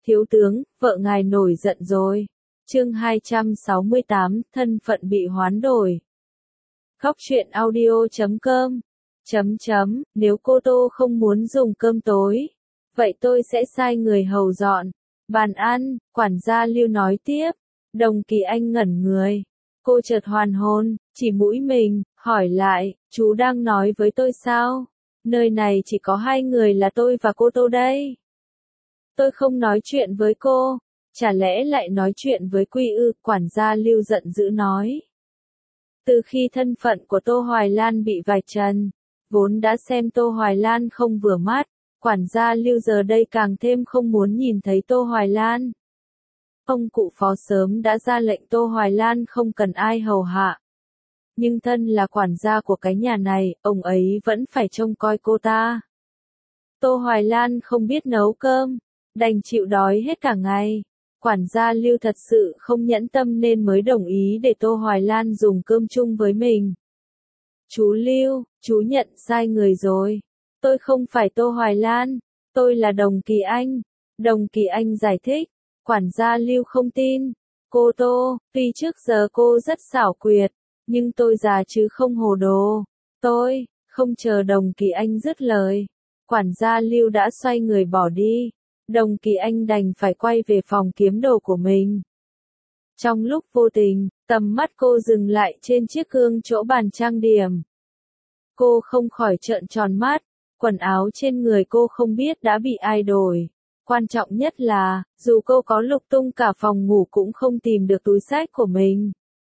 Thiếu tướng, vợ ngài nổi giận rồi. Chương 268, thân phận bị hoán đổi. Khóc chuyện audio.com. Nếu cô Tô không muốn dùng cơm tối, vậy tôi sẽ sai người hầu dọn bàn ăn, quản gia Lưu nói tiếp. Đồng Kỳ Anh ngẩn người. Cô chợt hoàn hồn, chỉ mũi mình, hỏi lại, chú đang nói với tôi sao? Nơi này chỉ có hai người là tôi và cô Tô đây. Tôi không nói chuyện với cô, chả lẽ lại nói chuyện với Quy ư? Quản gia Lưu giận dữ nói. Từ khi thân phận của Tô Hoài Lan bị vạch trần, vốn đã xem Tô Hoài Lan không vừa mắt, quản gia Lưu giờ đây càng thêm không muốn nhìn thấy Tô Hoài Lan. Ông cụ phó sớm đã ra lệnh Tô Hoài Lan không cần ai hầu hạ. Nhưng thân là quản gia của cái nhà này, ông ấy vẫn phải trông coi cô ta. Tô Hoài Lan không biết nấu cơm, đành chịu đói hết cả ngày. Quản gia Lưu thật sự không nhẫn tâm nên mới đồng ý để Tô Hoài Lan dùng cơm chung với mình. Chú Lưu, chú nhận sai người rồi. Tôi không phải Tô Hoài Lan, tôi là Đồng Kỳ Anh. Đồng Kỳ Anh giải thích. Quản gia Lưu không tin. Cô Tô, tuy trước giờ cô rất xảo quyệt, nhưng tôi già chứ không hồ đồ. Tôi, không chờ Đồng Kỳ Anh dứt lời. Quản gia Lưu đã xoay người bỏ đi. Đồng Kỳ Anh đành phải quay về phòng kiếm đồ của mình. Trong lúc vô tình, tầm mắt cô dừng lại trên chiếc gương chỗ bàn trang điểm. Cô không khỏi trợn tròn mắt, quần áo trên người cô không biết đã bị ai đổi. Quan trọng nhất là, dù cô có lục tung cả phòng ngủ cũng không tìm được túi xách của mình.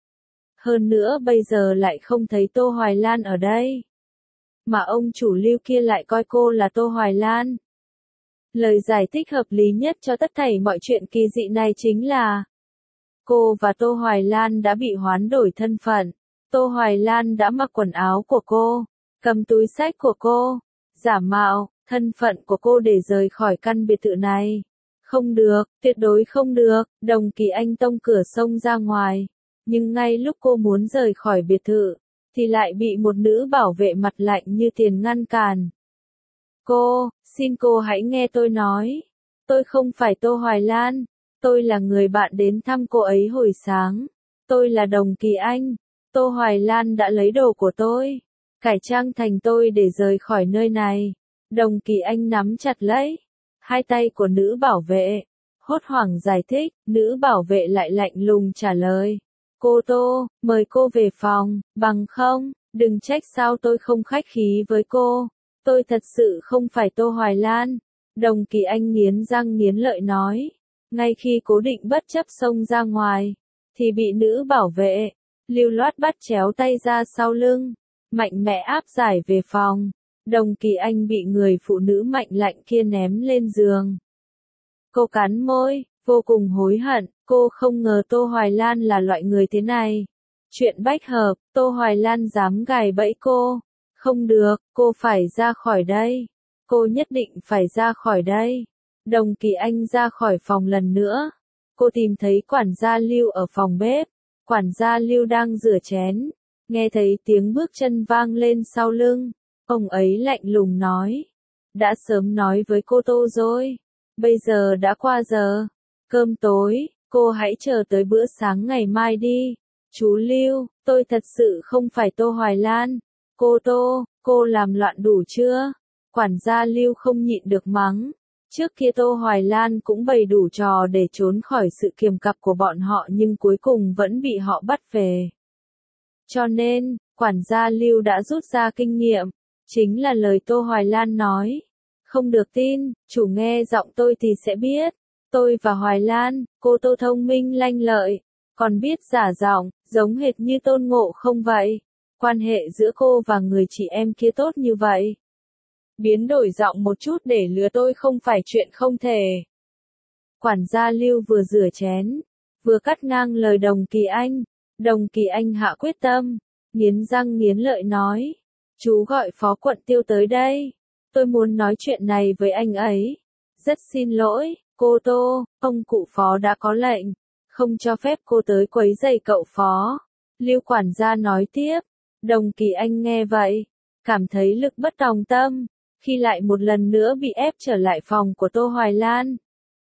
Hơn nữa bây giờ lại không thấy Tô Hoài Lan ở đây. Mà ông chủ Lưu kia lại coi cô là Tô Hoài Lan. Lời giải thích hợp lý nhất cho tất thảy mọi chuyện kỳ dị này chính là cô và Tô Hoài Lan đã bị hoán đổi thân phận. Tô Hoài Lan đã mặc quần áo của cô, cầm túi xách của cô, giả mạo thân phận của cô để rời khỏi căn biệt thự này. Không được, tuyệt đối không được. Đồng Kỳ Anh tông cửa xông ra ngoài. Nhưng ngay lúc cô muốn rời khỏi biệt thự, thì lại bị một nữ bảo vệ mặt lạnh như tiền ngăn cản. Cô, xin cô hãy nghe tôi nói. Tôi không phải Tô Hoài Lan. Tôi là người bạn đến thăm cô ấy hồi sáng. Tôi là Đồng Kỳ Anh. Tô Hoài Lan đã lấy đồ của tôi, cải trang thành tôi để rời khỏi nơi này. Đồng Kỳ Anh nắm chặt lấy hai tay của nữ bảo vệ, hốt hoảng giải thích. Nữ bảo vệ lại lạnh lùng trả lời. Cô Tô, mời cô về phòng, bằng không, đừng trách sao tôi không khách khí với cô. Tôi thật sự không phải Tô Hoài Lan. Đồng Kỳ Anh nghiến răng nghiến lợi nói. Ngay khi cố định bất chấp xông ra ngoài, thì bị nữ bảo vệ lưu loát bắt chéo tay ra sau lưng, mạnh mẽ áp giải về phòng. Đồng Kỳ Anh bị người phụ nữ mạnh lạnh kia ném lên giường. Cô cắn môi, vô cùng hối hận. Cô không ngờ Tô Hoài Lan là loại người thế này. Chuyện bách hợp, Tô Hoài Lan dám gài bẫy cô. Không được, cô phải ra khỏi đây. Cô nhất định phải ra khỏi đây. Đồng Kỳ Anh ra khỏi phòng lần nữa. Cô tìm thấy quản gia Lưu ở phòng bếp. Quản gia Lưu đang rửa chén. Nghe thấy tiếng bước chân vang lên sau lưng. Ông ấy lạnh lùng nói. Đã sớm nói với cô Tô rồi. Bây giờ đã qua giờ cơm tối, cô hãy chờ tới bữa sáng ngày mai đi. Chú Lưu, tôi thật sự không phải Tô Hoài Lan. Cô Tô, cô làm loạn đủ chưa? Quản gia Lưu không nhịn được mắng. Trước kia Tô Hoài Lan cũng bày đủ trò để trốn khỏi sự kiềm cặp của bọn họ nhưng cuối cùng vẫn bị họ bắt về. Cho nên, quản gia Lưu đã rút ra kinh nghiệm. Chính là lời Tô Hoài Lan nói. Không được tin, chủ nghe giọng tôi thì sẽ biết. Tôi và Hoài Lan, cô Tô thông minh lanh lợi, còn biết giả giọng, giống hệt như Tôn Ngộ không vậy. Quan hệ giữa cô và người chị em kia tốt như vậy. Biến đổi giọng một chút để lừa tôi không phải chuyện không thể. Quản gia Lưu vừa rửa chén, vừa cắt ngang lời Đồng Kỳ Anh. Đồng Kỳ Anh hạ quyết tâm, nghiến răng nghiến lợi nói. Chú gọi phó quận Tiêu tới đây. Tôi muốn nói chuyện này với anh ấy. Rất xin lỗi, cô Tô, ông cụ phó đã có lệnh, không cho phép cô tới quấy rầy cậu phó. Lưu quản gia nói tiếp. Đồng Kỳ Anh nghe vậy, cảm thấy lực bất tòng tâm, khi lại một lần nữa bị ép trở lại phòng của Tô Hoài Lan.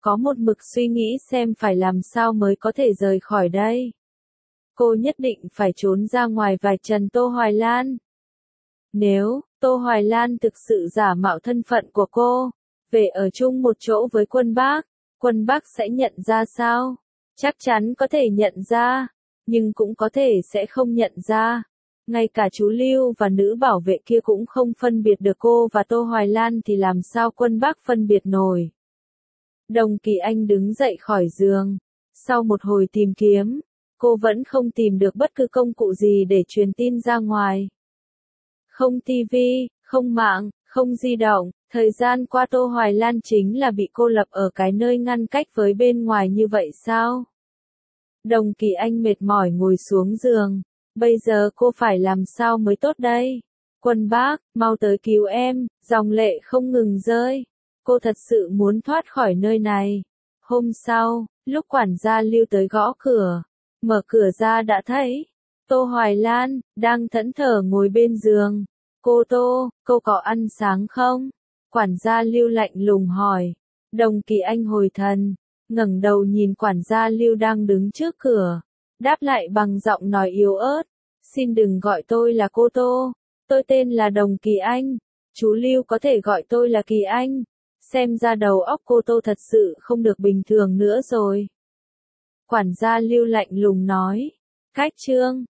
có một mực suy nghĩ xem phải làm sao mới có thể rời khỏi đây. Cô nhất định phải trốn ra ngoài vạch trần Tô Hoài Lan. Nếu Tô Hoài Lan thực sự giả mạo thân phận của cô, về ở chung một chỗ với Quân Bác sẽ nhận ra sao? Chắc chắn có thể nhận ra, nhưng cũng có thể sẽ không nhận ra. Ngay cả chú Lưu và nữ bảo vệ kia cũng không phân biệt được cô và Tô Hoài Lan thì làm sao Quân Bác phân biệt nổi. Đồng Kỳ Anh đứng dậy khỏi giường. Sau một hồi tìm kiếm, cô vẫn không tìm được bất cứ công cụ gì để truyền tin ra ngoài. Không tivi, không mạng, không di động, thời gian qua Tô Hoài Lan chính là bị cô lập ở cái nơi ngăn cách với bên ngoài như vậy sao? Đồng Kỳ Anh mệt mỏi ngồi xuống giường. Bây giờ cô phải làm sao mới tốt đây? Quân Bác, mau tới cứu em, dòng lệ không ngừng rơi. Cô thật sự muốn thoát khỏi nơi này. Hôm sau, lúc quản gia Lưu tới gõ cửa, mở cửa ra đã thấy Tô Hoài Lan đang thẫn thờ ngồi bên giường. Cô Tô, cô có ăn sáng không? Quản gia Lưu lạnh lùng hỏi. Đồng Kỳ Anh hồi thần, ngẩng đầu nhìn quản gia Lưu đang đứng trước cửa, đáp lại bằng giọng nói yếu ớt. Xin đừng gọi tôi là cô Tô, tôi tên là Đồng Kỳ Anh, chú Lưu có thể gọi tôi là Kỳ Anh. Xem ra đầu óc cô Tô thật sự không được bình thường nữa rồi. Quản gia Lưu lạnh lùng nói. Cách chương